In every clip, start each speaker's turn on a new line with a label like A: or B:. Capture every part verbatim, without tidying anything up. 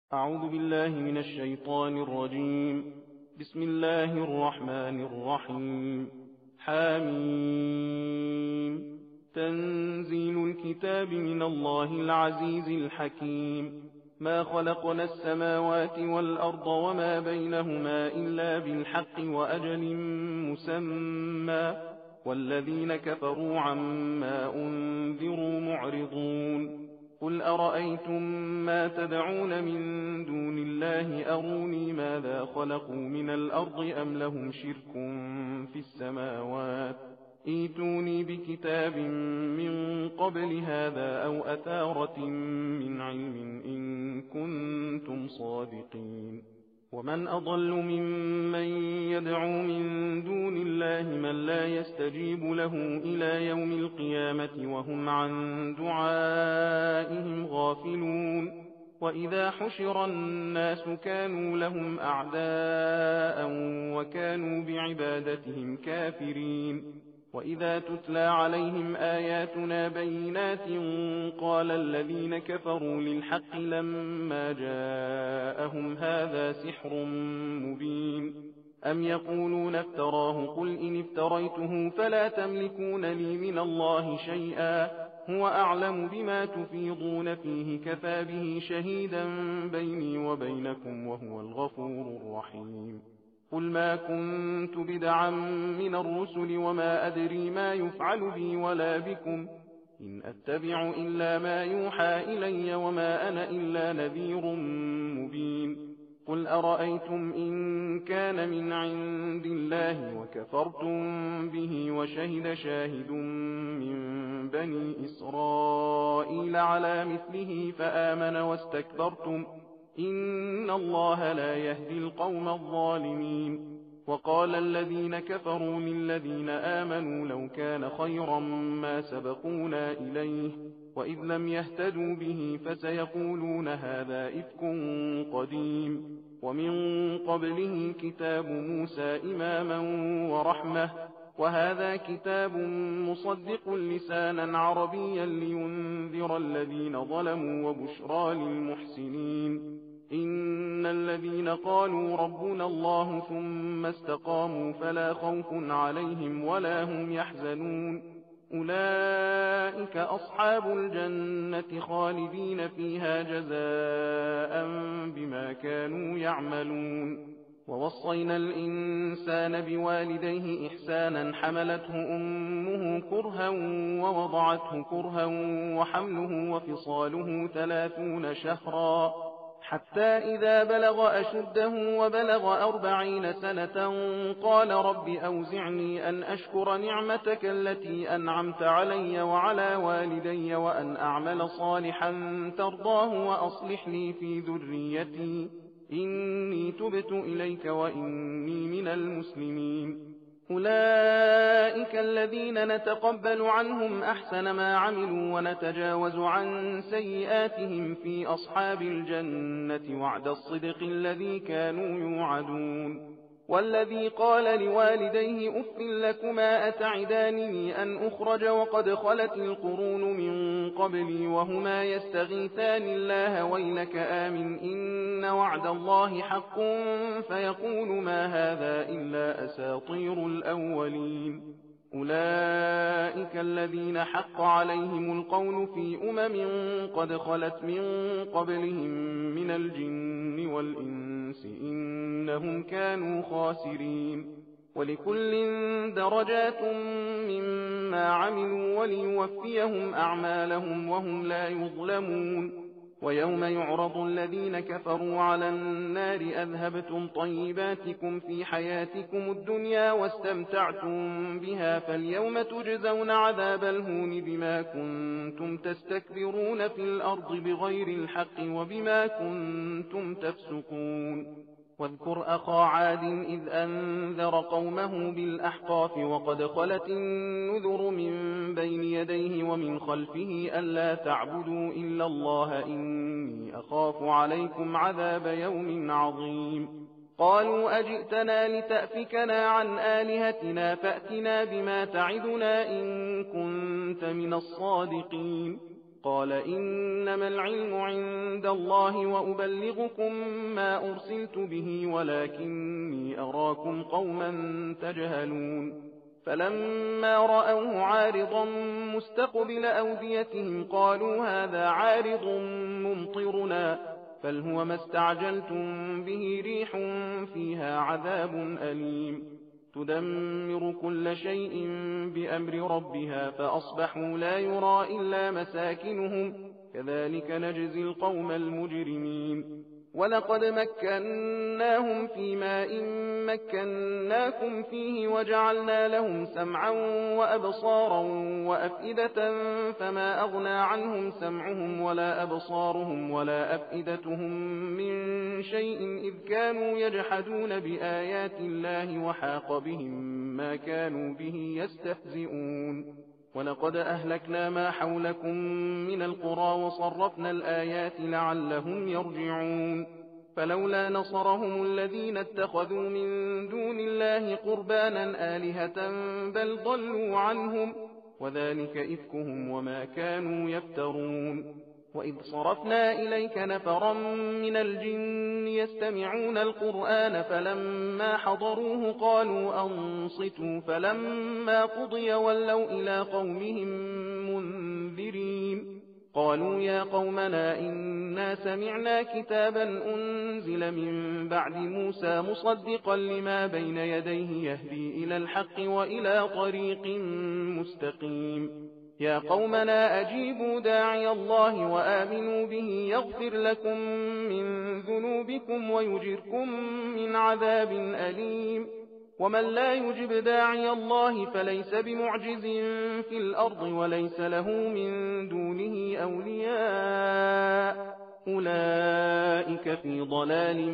A: أعوذ بالله من الشيطان الرجيم. بسم الله الرحمن الرحيم. حميم. تنزيل الكتاب من الله العزيز الحكيم. ما خلقنا السماوات والأرض وما بينهما إلا بالحق وأجل مسمى، والذين كفروا عما أنذروا معرضون. قل أرأيتم ما تدعون من دون الله أروني ماذا خلقوا من الأرض أم لهم شرك في السماوات، ائتوني بكتاب من قبل هذا أو أثارة من علم إن كنتم صادقين. ومن أضل ممن يدعو من دون الله من لا يستجيب له إلى يوم القيامة وهم عن دعائهم غافلون. وإذا حشر الناس كانوا لهم أعداء وكانوا بعبادتهم كافرين. وإذا تتلى عليهم آياتنا بينات قال الذين كفروا للحق لما جاءهم هذا سحر مبين. أم يقولون افتراه قل إن افتريته فلا تملكون لي من الله شيئا هو أعلم بما تفيضون فيه كفى به شهيدا بيني وبينكم وهو الغفور الرحيم. قل ما كنت بدعا من الرسل وما أدري ما يفعل بي ولا بكم إن أتبع إلا ما يوحى إلي وما أنا إلا نذير مبين. قل أرأيتم إن كان من عند الله وكفرتم به وشهد شاهد من بني إسرائيل على مثله فآمن واستكبرتم إن الله لا يهدي القوم الظالمين. وقال الذين كفروا للذين آمنوا لو كان خيرا ما سبقونا إليه وإذ لم يهتدوا به فسيقولون هذا إفك قديم. ومن قبله كتاب موسى إماما ورحمة وهذا كتاب مصدق لسانا عربيا لينذر الذين ظلموا وبشرى للمحسنين. إن الذين قالوا ربنا الله ثم استقاموا فلا خوف عليهم ولا هم يحزنون أولئك أصحاب الجنة خالدين فيها جزاء بما كانوا يعملون. ووصينا الإنسان بوالديه إحسانا حملته أمه كرها ووضعته كرها وحمله وفصاله ثلاثون شهرا حتى إذا بلغ أشده وبلغ أربعين سنة قال رب أوزعني أن أشكر نعمتك التي أنعمت علي وعلى والدي وأن أعمل صالحا ترضاه وأصلح لي في ذريتي إني تبت إليك وإني من المسلمين. أولئك الذين نتقبل عنهم أحسن ما عملوا ونتجاوز عن سيئاتهم في أصحاب الجنة وعد الصدق الذي كانوا يوعدون. والذي قال لوالديه أف لكما أتعدانني أن أخرج وقد خلت القرون من قبلي وهما يستغيثان الله ويلك آمن إن وعد الله حق فيقول ما هذا إلا أساطير الأولين. أولئك الذين حق عليهم القول في أمم قد خلت من قبلهم من الجن والإنس إنهم كانوا خاسرين. ولكل درجات مما عملوا وليوفيهم أعمالهم وهم لا يظلمون. ويوم يعرض الذين كفروا على النار أذهبتم طيباتكم في حياتكم الدنيا واستمتعتم بها فاليوم تجزون عذاب الهون بما كنتم تستكبرون في الأرض بغير الحق وبما كنتم تفسقون. واذكر أخا عاد إذ أنذر قومه بالأحقاف وقد خلت النذر من بين يديه ومن خلفه ألا تعبدوا إلا الله إني أخاف عليكم عذاب يوم عظيم. قالوا أجئتنا لتأفكنا عن آلهتنا فأتنا بما تعدنا إن كنت من الصادقين. قال إنما العلم عند الله وأبلغكم ما أرسلت به ولكني أراكم قوما تجهلون فلما رأوه عارضا مستقبل أوديتهم قالوا هذا عارض ممطرنا بل هو ما استعجلتم به ريح فيها عذاب أليم تدمر كل شيء بأمر ربها فأصبحوا لا يرى إلا مساكنهم كذلك نجزي القوم المجرمين ولقد مكناهم في ماء مكناكم فيه وجعلنا لهم سمعا وأبصارا وأفئدة فما أغنى عنهم سمعهم ولا أبصارهم ولا أفئدتهم من شيء إذ كانوا يجحدون بآيات الله وحاق بهم ما كانوا به يستهزئون ولقد أهلكنا ما حولكم من القرى وصرفنا الآيات لعلهم يرجعون فلولا نصرهم الذين اتخذوا من دون الله قربانا آلهة بل ضلوا عنهم وذلك إفكهم وما كانوا يفترون وإذ صرفنا إليك نفرا من الجن يستمعون القرآن فلما حضروه قالوا أنصتوا فلما قضي ولوا إلى قومهم منذرين قالوا يا قومنا إنا سمعنا كتابا أنزل من بعد موسى مصدقا لما بين يديه يهدي إلى الحق وإلى طريق مستقيم يا قومنا أجيبوا داعي الله وآمنوا به يغفر لكم من ذنوبكم ويجركم من عذاب أليم ومن لا يجب داعي الله فليس بمعجز في الأرض وليس له من دونه أولياء أولئك في ضلال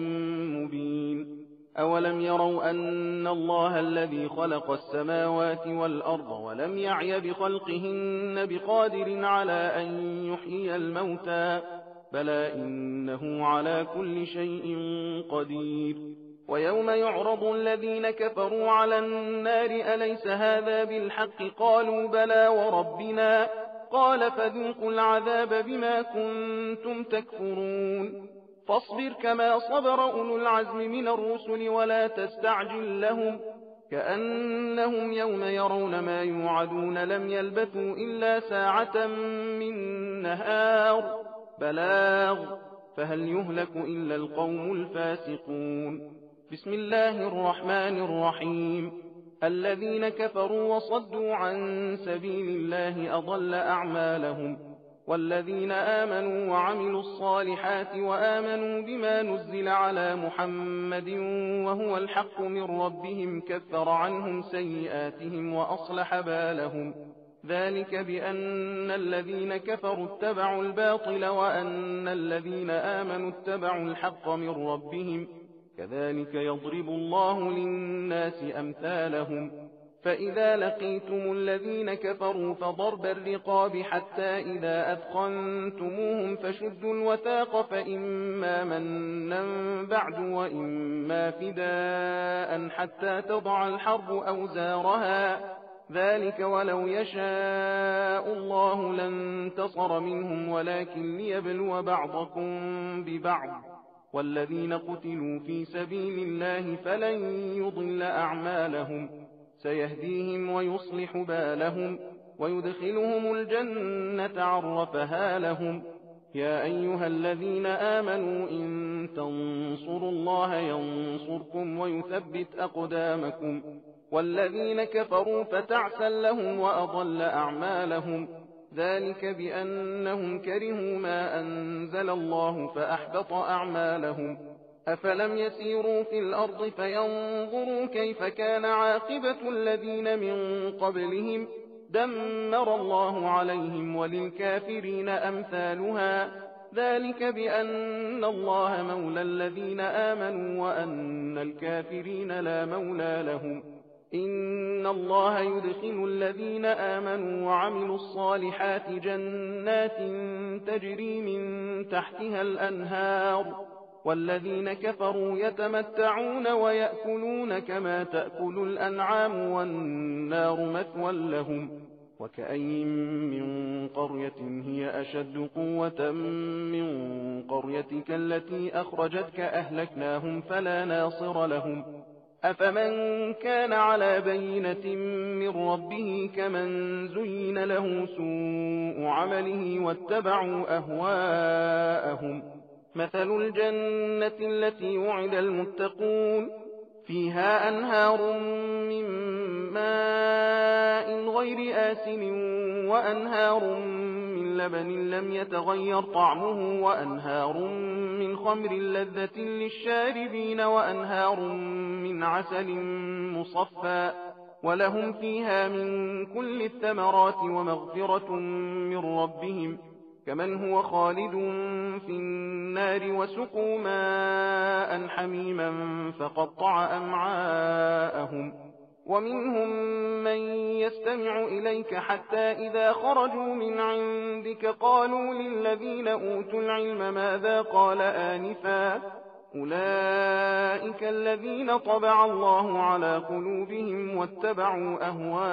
A: مبين أولم يروا أن الله الذي خلق السماوات والأرض ولم يعي بخلقهن بقادر على أن يحيي الموتى بلى إنه على كل شيء قدير ويوم يعرض الذين كفروا على النار أليس هذا بالحق قالوا بلى وربنا قال فذوقوا العذاب بما كنتم تكفرون فاصبر كما صبر أولو العزم من الرسل ولا تستعجل لهم كأنهم يوم يرون ما يوعدون لم يلبثوا إلا ساعة من نهار بلاغ فهل يهلك إلا القوم الفاسقون بسم الله الرحمن الرحيم الذين كفروا وصدوا عن سبيل الله أضل أعمالهم والذين آمنوا وعملوا الصالحات وآمنوا بما نزل على محمد وهو الحق من ربهم كفر عنهم سيئاتهم وأصلح بالهم ذلك بأن الذين كفروا اتبعوا الباطل وأن الذين آمنوا اتبعوا الحق من ربهم كذلك يضرب الله للناس أمثالهم فإذا لقيتم الذين كفروا فضرب الرقاب حتى إذا أثخنتموهم فشدوا الوثاق فإما منا بعد وإما فداء حتى تضع الحرب أوزارها ذلك ولو يشاء الله لانتصر منهم ولكن ليبلو بعضكم ببعض والذين قتلوا في سبيل الله فلن يضل أعمالهم سيهديهم ويصلح بالهم ويدخلهم الجنة عرفها لهم يا أيها الذين آمنوا إن تنصروا الله ينصركم ويثبت أقدامكم والذين كفروا فتعسا لهم وأضل أعمالهم ذلك بأنهم كرهوا ما أنزل الله فأحبط أعمالهم أفلم يسيروا في الأرض فينظروا كيف كان عاقبة الذين من قبلهم دمر الله عليهم وللكافرين أمثالها ذلك بأن الله مولى الذين آمنوا وأن الكافرين لا مولى لهم إن الله يدخل الذين آمنوا وعملوا الصالحات جنات تجري من تحتها الأنهار والذين كفروا يتمتعون ويأكلون كما تأكل الأنعام والنار مثوى لهم وكأين من قرية هي أشد قوة من قريتك التي أخرجتك أهلكناهم فلا ناصر لهم أفمن كان على بينة من ربه كمن زين له سوء عمله واتبعوا أهواءهم مثل الجنة التي وعد المتقون فيها أنهار من ماء غير آسن وأنهار من لبن لم يتغير طعمه وأنهار من خمر لذة للشاربين وأنهار من عسل مصفى ولهم فيها من كل الثمرات ومغفرة من ربهم كمن هو خالد في النار وسقوا ماء حميما فقطع أمعاءهم ومنهم من يستمع إليك حتى إذا خرجوا من عندك قالوا للذين أوتوا العلم ماذا قال آنفا أولئك الذين طبع الله على قلوبهم واتبعوا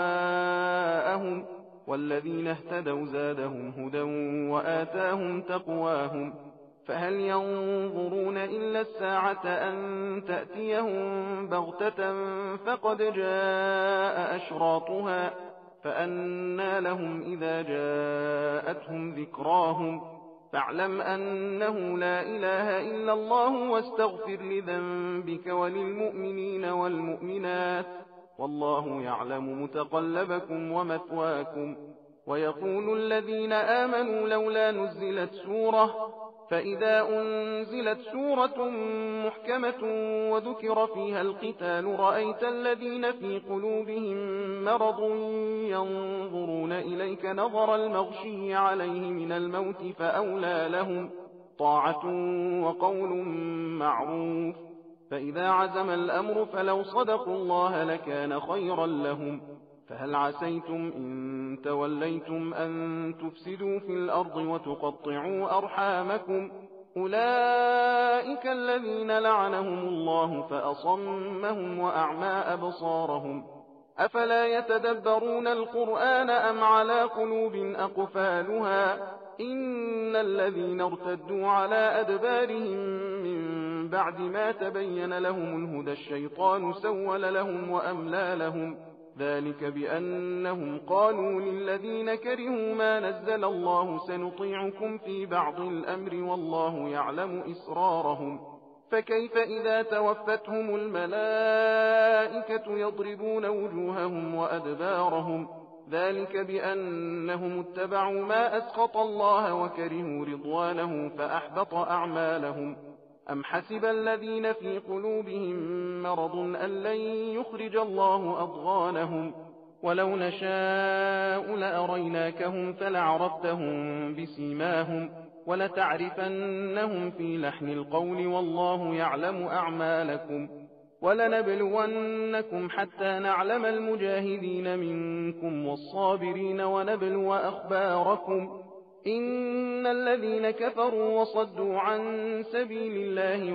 A: أهواءهم والذين اهتدوا زادهم هدى وآتاهم تقواهم فهل ينظرون إلا الساعة أن تأتيهم بغتة فقد جاء أشراطها فأنى لهم إذا جاءتهم ذكراهم فاعلم أنه لا إله إلا الله واستغفر لذنبك وللمؤمنين والمؤمنات والله يعلم متقلبكم ومثواكم ويقول الذين آمنوا لولا نزلت سورة فإذا أنزلت سورة محكمة وذكر فيها القتال رأيت الذين في قلوبهم مرض ينظرون إليك نظر المغشي عليه من الموت فأولى لهم طاعة وقول معروف فإذا عزم الأمر فلو صدقوا الله لكان خيرا لهم فهل عسيتم إن توليتم أن تفسدوا في الأرض وتقطعوا أرحامكم أولئك الذين لعنهم الله فأصمهم وأعمى أبصارهم أفلا يتدبرون القرآن أم على قلوب أقفالها إن الذين ارتدوا على أدبارهم من بعد ما تبين لهم الهدى الشيطان سول لهم وأملى لهم ذلك بأنهم قالوا للذين كرهوا ما نزل الله سنطيعكم في بعض الأمر والله يعلم إسرارهم فكيف إذا توفتهم الملائكة يضربون وجوههم وأدبارهم ذلك بأنهم اتبعوا ما أسخط الله وكرهوا رضوانه فأحبط أعمالهم أم حسب الذين في قلوبهم مرض أن لن يخرج الله أضغانهم ولو نشاء لأريناكهم فلعرفتهم بسيماهم ولتعرفنهم في لحن القول والله يعلم أعمالكم ولنبلونكم حتى نعلم المجاهدين منكم والصابرين ونبلو أخباركم إن الذين كفروا وصدوا عن سبيل الله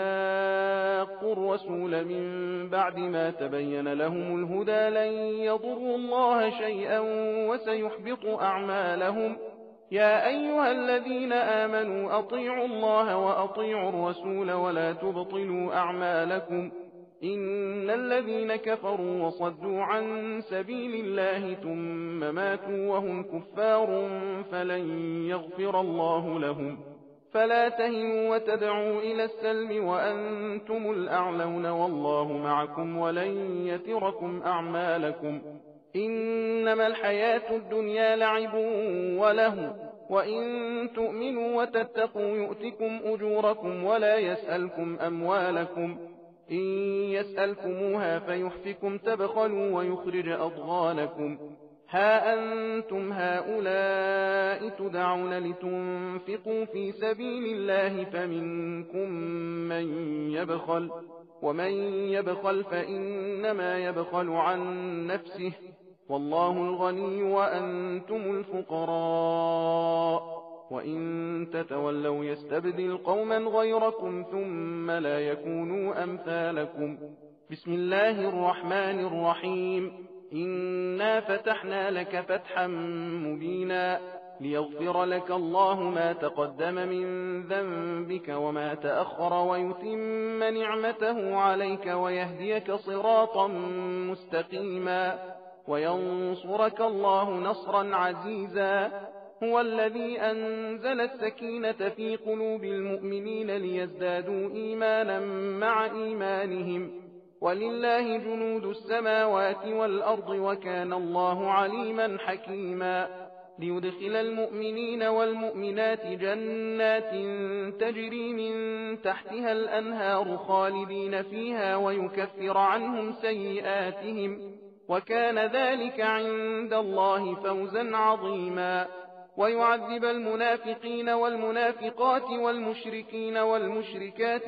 A: وشاقوا الرسول من بعد ما تبين لهم الهدى لن يضروا الله شيئا وسيحبط أعمالهم يا أيها الذين آمنوا أطيعوا الله وأطيعوا الرسول ولا تبطلوا أعمالكم إن الذين كفروا وصدوا عن سبيل الله ثم ماتوا وهم كفار فلن يغفر الله لهم فلا تهنوا وتدعوا إلى السلم وأنتم الأعلون والله معكم ولن يتركم أعمالكم إنما الحياة الدنيا لعب وله وإن تؤمنوا وتتقوا يؤتكم أجوركم ولا يسألكم أموالكم إن يسألكموها فيحفكم تبخلوا ويخرج أضغانكم ها أنتم هؤلاء تدعون لتنفقوا في سبيل الله فمنكم من يبخل ومن يبخل فإنما يبخل عن نفسه والله الغني وأنتم الفقراء وإن تتولوا يستبدل قوما غيركم ثم لا يكونوا أمثالكم بسم الله الرحمن الرحيم إنا فتحنا لك فتحا مبينا ليغفر لك الله ما تقدم من ذنبك وما تأخر ويتم نعمته عليك ويهديك صراطا مستقيما وينصرك الله نصرا عزيزا هو الذي أنزل السكينة في قلوب المؤمنين ليزدادوا إيمانا مع إيمانهم ولله جنود السماوات والأرض وكان الله عليما حكيما ليدخل المؤمنين والمؤمنات جنات تجري من تحتها الأنهار خالدين فيها ويكفر عنهم سيئاتهم وكان ذلك عند الله فوزا عظيما ويعذب المنافقين والمنافقات والمشركين والمشركات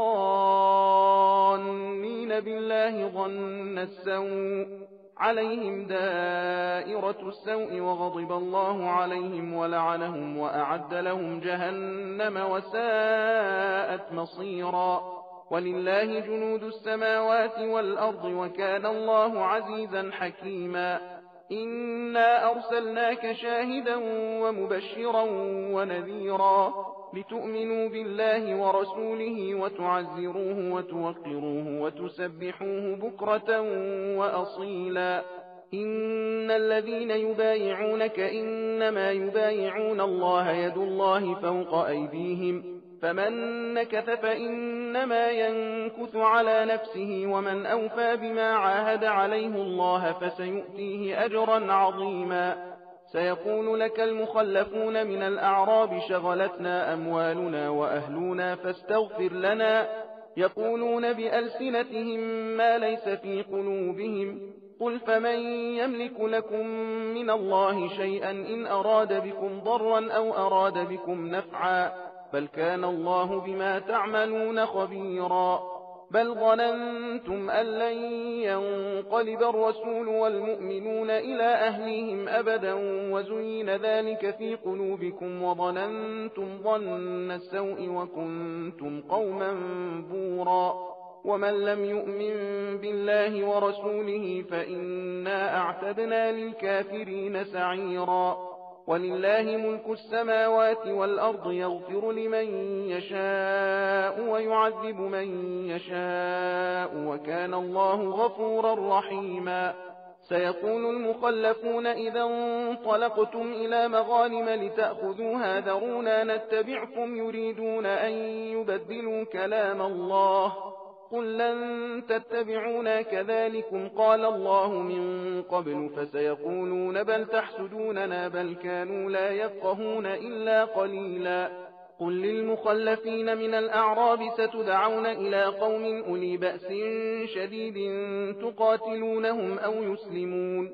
A: الظانين بالله ظن السوء عليهم دائرة السوء وغضب الله عليهم ولعنهم وأعد لهم جهنم وساءت مصيرا ولله جنود السماوات والأرض وكان الله عزيزا حكيما إنا أرسلناك شاهدا ومبشرا ونذيرا لتؤمنوا بالله ورسوله وتعزروه وتوقروه وتسبحوه بكرة وأصيلا إن الذين يبايعونك إنما يبايعون الله يد الله فوق أيديهم فمن نكث فإنما ينكث على نفسه ومن أوفى بما عاهد عليه الله فسيؤتيه أجرا عظيما سيقول لك المخلفون من الأعراب شغلتنا أموالنا وأهلنا فاستغفر لنا يقولون بألسنتهم ما ليس في قلوبهم قل فمن يملك لكم من الله شيئا إن أراد بكم ضرا أو أراد بكم نفعا بل كان الله بما تعملون خبيرا بل ظننتم أن لن ينقلب الرسول والمؤمنون إلى أهليهم أبدا وزين ذلك في قلوبكم وظننتم ظن السوء وكنتم قوما بورا ومن لم يؤمن بالله ورسوله فإنا أعتدنا للكافرين سعيرا ولله ملك السماوات والأرض يغفر لمن يشاء ويعذب من يشاء وكان الله غفورا رحيما سيقول المخلفون إذا انطلقتم إلى مغانم لتأخذوها ذرونا نتبعكم يريدون أن يبدلوا كلام الله قل لن تتبعونا كذلكم قال الله من قبل فسيقولون بل تحسدوننا بل كانوا لا يفقهون إلا قليلا قل للمخلفين من الأعراب ستدعون إلى قوم أولي بأس شديد تقاتلونهم أو يسلمون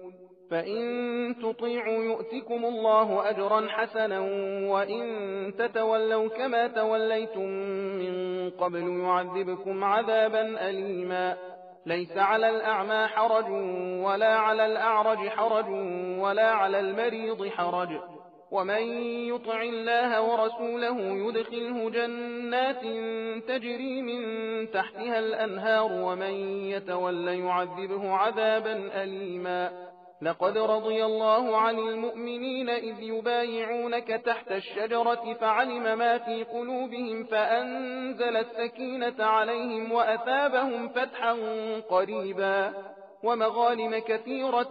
A: فإن تطيعوا يؤتكم الله أجرا حسنا وإن تتولوا كما توليتم من قبل يعذبكم عذابا أليما ليس على الأعمى حرج ولا على الأعرج حرج ولا على المريض حرج ومن يطع الله ورسوله يدخله جنات تجري من تحتها الأنهار ومن يتولى يعذبه عذابا أليما لقد رضي الله عن المؤمنين إذ يبايعونك تحت الشجرة فعلم ما في قلوبهم فأنزل السكينة عليهم وأثابهم فتحا قريبا ومغانم كثيرة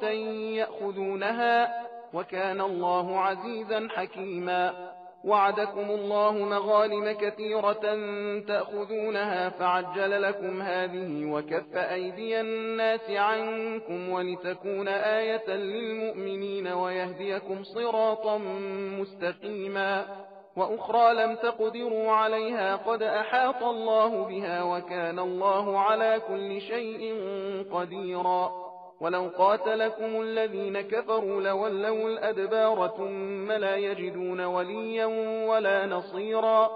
A: يأخذونها وكان الله عزيزا حكيما وعدكم الله مغانم كثيرة تأخذونها فعجل لكم هذه وكف أيدي الناس عنكم ولتكون آية للمؤمنين ويهديكم صراطا مستقيما وأخرى لم تقدروا عليها قد أحاط الله بها وكان الله على كل شيء قديرا ولو قاتلكم الذين كفروا لولوا الأدبار ثم لا يجدون وليا ولا نصيرا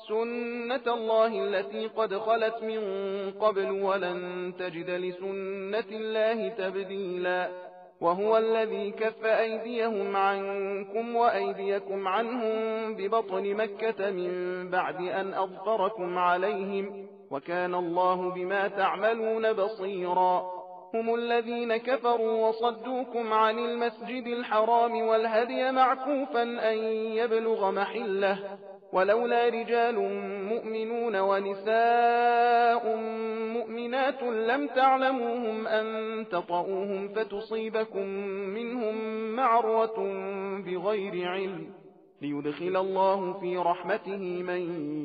A: سنة الله التي قد خلت من قبل ولن تجد لسنة الله تبديلا وهو الذي كف أيديهم عنكم وأيديكم عنهم ببطن مكة من بعد أن أظفركم عليهم وكان الله بما تعملون بصيرا هم الذين كفروا وصدوكم عن المسجد الحرام والهدي معكوفا أن يبلغ محله ولولا رجال مؤمنون ونساء مؤمنات لم تعلموهم أن تطؤوهم فتصيبكم منهم معرة بغير علم ليدخل الله في رحمته من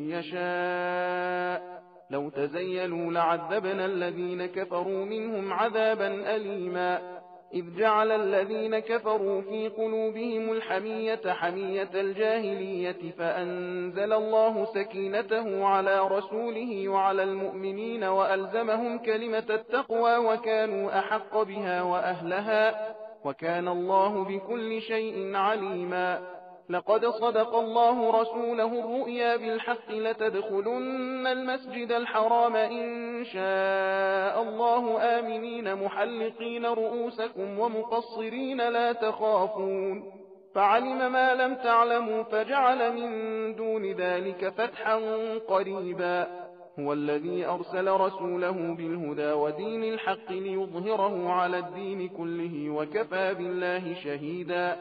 A: يشاء لو تزيلوا لعذبنا الذين كفروا منهم عذابا أليما إذ جعل الذين كفروا في قلوبهم الحمية حمية الجاهلية فأنزل الله سكينته على رسوله وعلى المؤمنين وألزمهم كلمة التقوى وكانوا أحق بها وأهلها وكان الله بكل شيء عليما لقد صدق الله رسوله الرؤيا بالحق لتدخلن المسجد الحرام إن شاء الله آمنين محلقين رؤوسكم ومقصرين لا تخافون فعلم ما لم تعلموا فجعل من دون ذلك فتحا قريبا هو الذي أرسل رسوله بالهدى ودين الحق ليظهره على الدين كله وكفى بالله شهيدا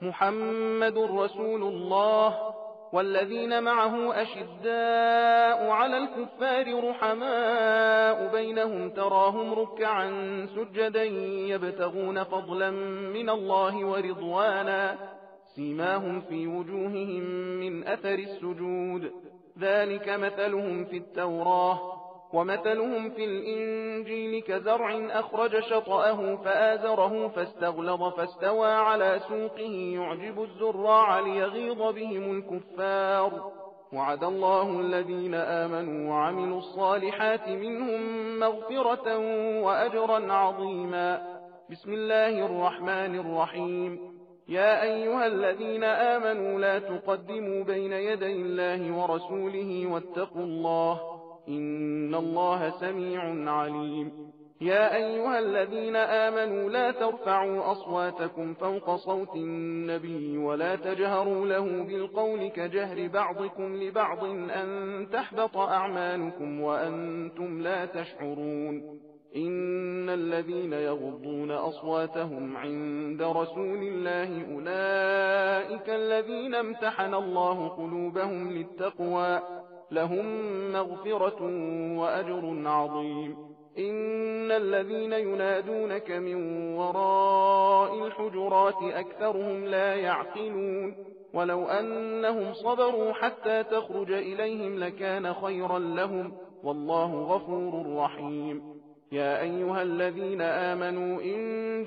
A: محمد رسول الله والذين معه أشداء على الكفار رحماء بينهم تراهم ركعا سجدا يبتغون فضلا من الله ورضوانا سيماهم في وجوههم من أثر السجود ذلك مثلهم في التوراة ومثلهم في الإنجيل كزرع أخرج شطأه فآزره فاستغلظ فاستوى على سوقه يعجب الزراع ليغيظ بهم الكفار وعد الله الذين آمنوا وعملوا الصالحات منهم مغفرة وأجرا عظيما بسم الله الرحمن الرحيم يا أيها الذين آمنوا لا تقدموا بين يدي الله ورسوله واتقوا الله إن الله سميع عليم يا أيها الذين آمنوا لا ترفعوا أصواتكم فوق صوت النبي ولا تجهروا له بالقول كجهر بعضكم لبعض أن تحبط أعمالكم وأنتم لا تشعرون إن الذين يغضون أصواتهم عند رسول الله أولئك الذين امتحن الله قلوبهم للتقوى لهم مغفرة وأجر عظيم إن الذين ينادونك من وراء الحجرات أكثرهم لا يعقلون ولو أنهم صبروا حتى تخرج إليهم لكان خيرا لهم والله غفور رحيم يا أيها الذين آمنوا إن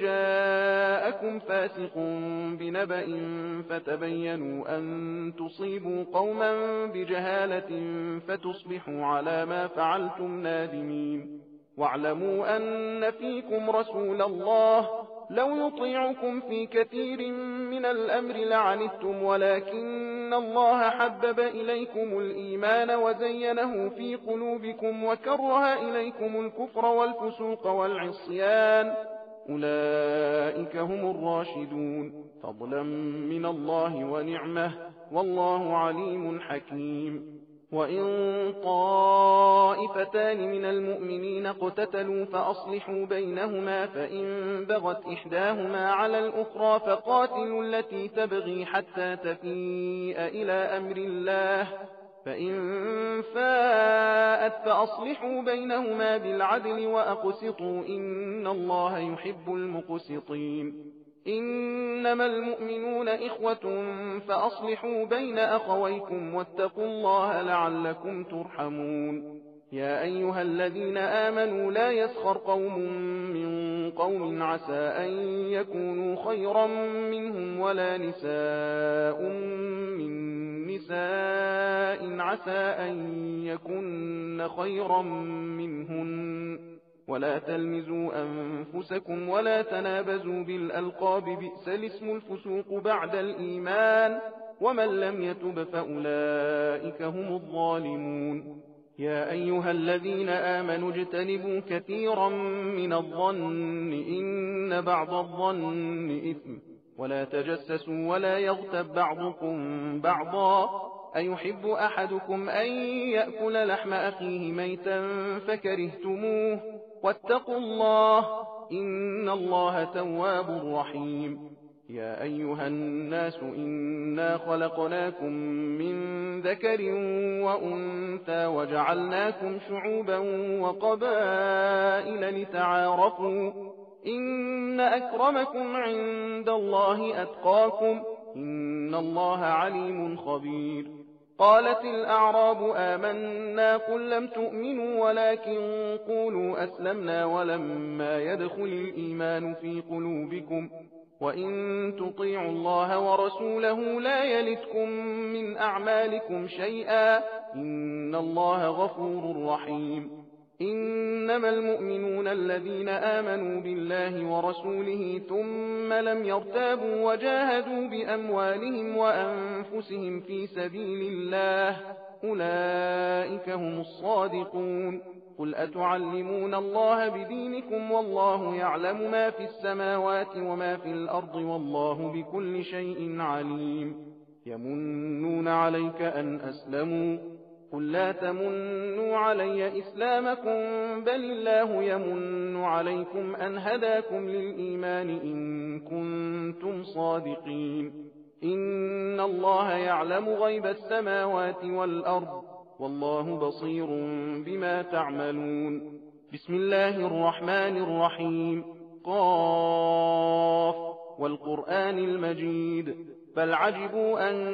A: جاءكم فاسق بنبأ فتبينوا أن تصيبوا قوما بجهالة فتصبحوا على ما فعلتم نادمين واعلموا أن فيكم رسول الله لو يطيعكم في كثير من الأمر لعنتم ولكن الله حبب إليكم الإيمان وزينه في قلوبكم وكره إليكم الكفر والفسوق والعصيان أولئك هم الراشدون فضلا من الله ونعمه والله عليم حكيم وإن طائفتان من المؤمنين اقتتلوا فأصلحوا بينهما فإن بغت إحداهما على الأخرى فقاتلوا التي تبغي حتى تفيء إلى أمر الله فإن فاءت فأصلحوا بينهما بالعدل وأقسطوا إن الله يحب المقسطين إنما المؤمنون إخوة فأصلحوا بين أخويكم واتقوا الله لعلكم ترحمون يا أيها الذين آمنوا لا يسخر قوم من قوم عسى أن يكونوا خيرا منهم ولا نساء من نساء عسى أن يكن خيرا منهن ولا تلمزوا أنفسكم ولا تنابزوا بالألقاب بئس الاسم الفسوق بعد الإيمان ومن لم يتب فأولئك هم الظالمون يا أيها الذين آمنوا اجتنبوا كثيرا من الظن إن بعض الظن إثم ولا تجسسوا ولا يغتب بعضكم بعضا أيحب أحدكم أن يأكل لحم أخيه ميتا فكرهتموه واتقوا الله إن الله تواب رحيم يا أيها الناس إنا خلقناكم من ذكر وأنثى وجعلناكم شعوبا وقبائل لتعارفوا إن أكرمكم عند الله أتقاكم إن الله عليم خبير قالت الأعراب آمنا قل لم تؤمنوا ولكن قولوا أسلمنا ولما يدخل الإيمان في قلوبكم وإن تطيعوا الله ورسوله لا يلتكم من أعمالكم شيئا إن الله غفور رحيم إنما المؤمنون الذين آمنوا بالله ورسوله ثم لم يرتابوا وجاهدوا بأموالهم وأنفسهم في سبيل الله أولئك هم الصادقون قل أتعلمون الله بدينكم والله يعلم ما في السماوات وما في الأرض والله بكل شيء عليم يمنون عليك أن أسلموا قل لا تمنوا علي إسلامكم بل الله يمن عليكم أن هداكم للإيمان إن كنتم صادقين إن الله يعلم غيب السماوات والأرض والله بصير بما تعملون بسم الله الرحمن الرحيم قاف والقرآن المجيد بل عجبوا أن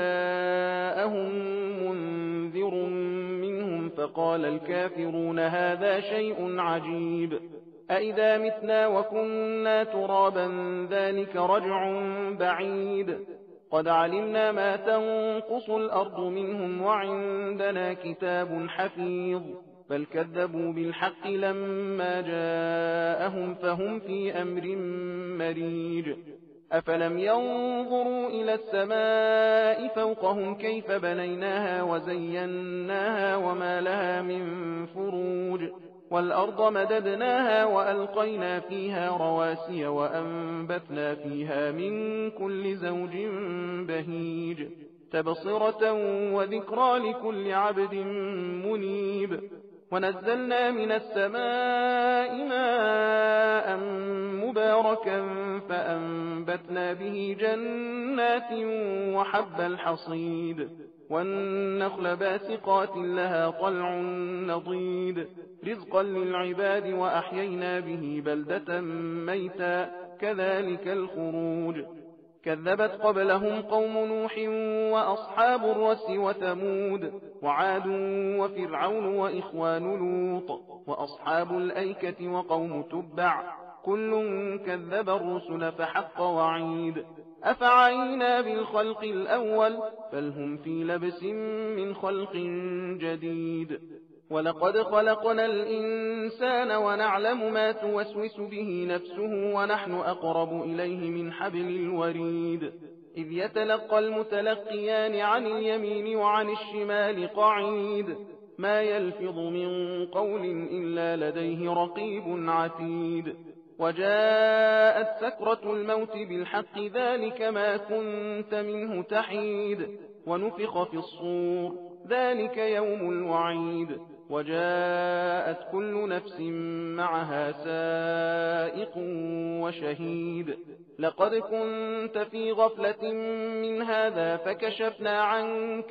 A: جاءهم منذر منهم فقال الكافرون هذا شيء عجيب أئذا متنا وكنا ترابا ذلك رجع بعيد قد علمنا ما تنقص الأرض منهم وعندنا كتاب حفيظ بل كذبوا بالحق لما جاءهم فهم في أمر مريج أفلم ينظروا إلى السماء فوقهم كيف بنيناها وزيناها وما لها من فروج والأرض مددناها وألقينا فيها رواسي وأنبتنا فيها من كل زوج بهيج تبصرة وذكرى لكل عبد منيب ونزلنا من السماء ماء مباركا فأنبتنا به جنات وحب الحصيد والنخل باسقات لها طلع نضيد رزقا للعباد وأحيينا به بلدة ميتا كذلك الخروج كذبت قبلهم قوم نوح وأصحاب الرس وثمود وعاد وفرعون وإخوان لوط وأصحاب الأيكة وقوم تبع كل كذب الرسل فحق وعيد أفعينا بالخلق الأول بل هم في لبس من خلق جديد ولقد خلقنا الإنسان ونعلم ما توسوس به نفسه ونحن أقرب إليه من حبل الوريد إذ يتلقى المتلقيان عن اليمين وعن الشمال قعيد ما يلفظ من قول إلا لديه رقيب عتيد وجاءت سكرة الموت بالحق ذلك ما كنت منه تحيد ونفخ في الصور ذلك يوم الوعيد وجاءت كل نفس معها سائق وشهيد لقد كنت في غفلة من هذا فكشفنا عنك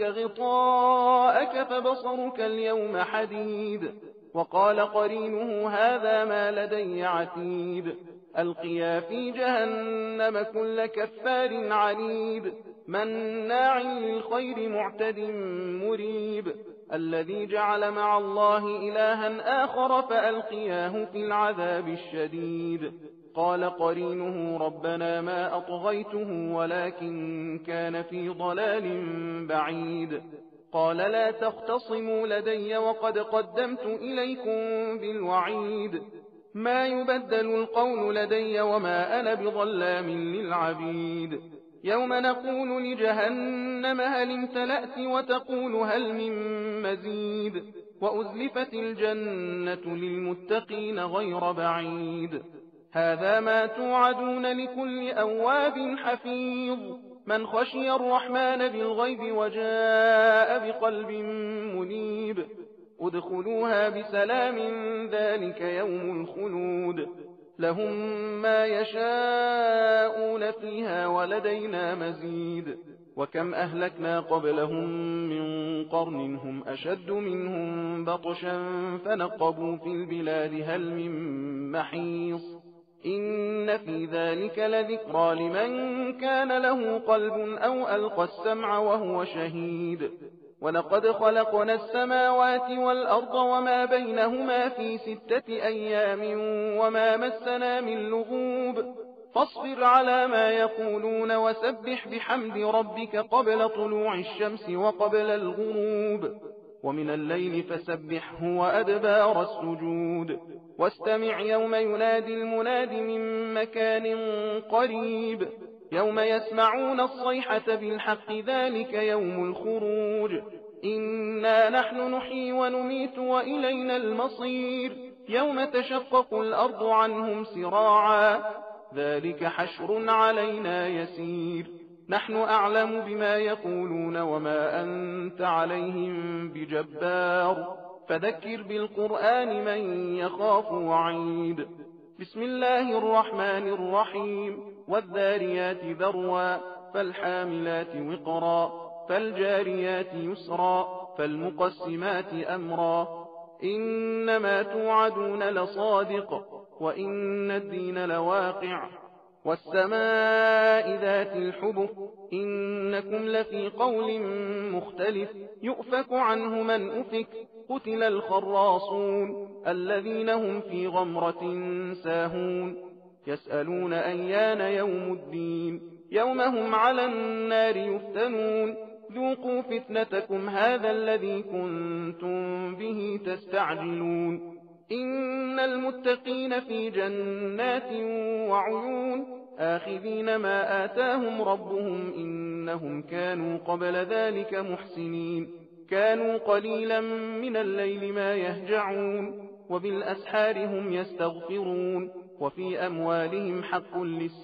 A: غطاءك فبصرك اليوم حديد وقال قرينه هذا ما لدي عتيد ألقيا في جهنم كل كفار عنيد مناع للخير معتد مريب الذي جعل مع الله إلها آخر فألقياه في العذاب الشديد قال قرينه ربنا ما أطغيته ولكن كان في ضلال بعيد قال لا تختصموا لدي وقد قدمت إليكم بالوعيد ما يبدل القول لدي وما أنا بظلام للعبيد يوم نقول لجهنم هل امتلأت وتقول هل من مزيد وأزلفت الجنة للمتقين غير بعيد هذا ما توعدون لكل أواب حفيظ من خشي الرحمن بالغيب وجاء بقلب منيب ادخلوها بسلام ذلك يوم الخلود لهم ما يشاءون فيها ولدينا مزيد وكم أهلكنا قبلهم من قرن هم أشد منهم بطشا فنقبوا في البلاد هل من محيص إن في ذلك لذكرى لمن كان له قلب أو ألقى السمع وهو شهيد ولقد خلقنا السماوات والأرض وما بينهما في ستة أيام وما مسنا من لغوب فاصبر على ما يقولون وسبح بحمد ربك قبل طلوع الشمس وقبل الغروب ومن الليل فسبحه وأدبار السجود واستمع يوم ينادي المناد من مكان قريب يوم يسمعون الصيحة بالحق ذلك يوم الخروج إنا نحن نحيي ونميت وإلينا المصير يوم تشقق الأرض عنهم سراعا ذلك حشر علينا يسير نحن أعلم بما يقولون وما أنت عليهم بجبار فذكر بالقرآن من يخاف وعيد بسم الله الرحمن الرحيم والذاريات ذروا فالحاملات وقرا فالجاريات يسرا فالمقسمات أمرا إنما توعدون لصادق وإن الدين لواقع والسماء ذات الحبك إنكم لفي قول مختلف يؤفك عنه من أفك قتل الخراصون الذين هم في غمرة ساهون يسألون أيان يوم الدين يوم هم على النار يفتنون ذوقوا فتنتكم هذا الذي كنتم به تستعجلون إن المتقين في جنات وعيون آخذين ما آتاهم ربهم إنهم كانوا قبل ذلك محسنين كانوا قليلا من الليل ما يهجعون وبالأسحار هم يستغفرون وفي أموالهم حق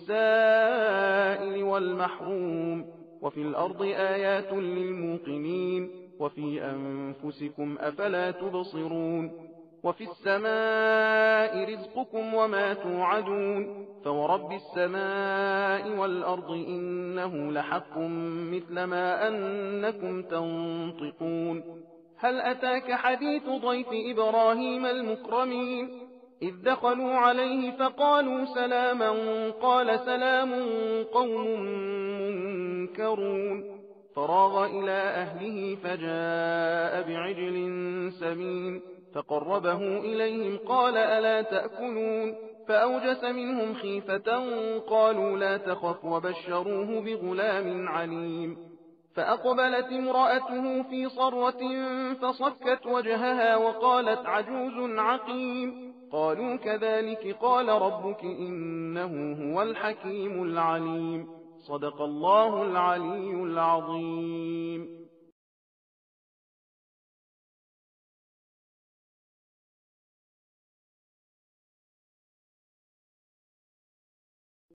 A: للسائل والمحروم وفي الأرض آيات للموقنين وفي أنفسكم أفلا تبصرون وفي السماء رزقكم وما توعدون فورب السماء والأرض إنه لحق مثل ما أنكم تنطقون هل أتاك حديث ضيف إبراهيم المكرمين إذ دخلوا عليه فقالوا سلاما قال سلام قوم منكرون فراغ إلى أهله فجاء بعجل سمين فقربه إليهم قال ألا تأكلون فأوجس منهم خيفة قالوا لا تخف وبشروه بغلام عليم فأقبلت امرأته في صرة فصكت وجهها وقالت عجوز عقيم قالوا كذلك قال ربك إنه هو الحكيم العليم صدق الله العلي العظيم.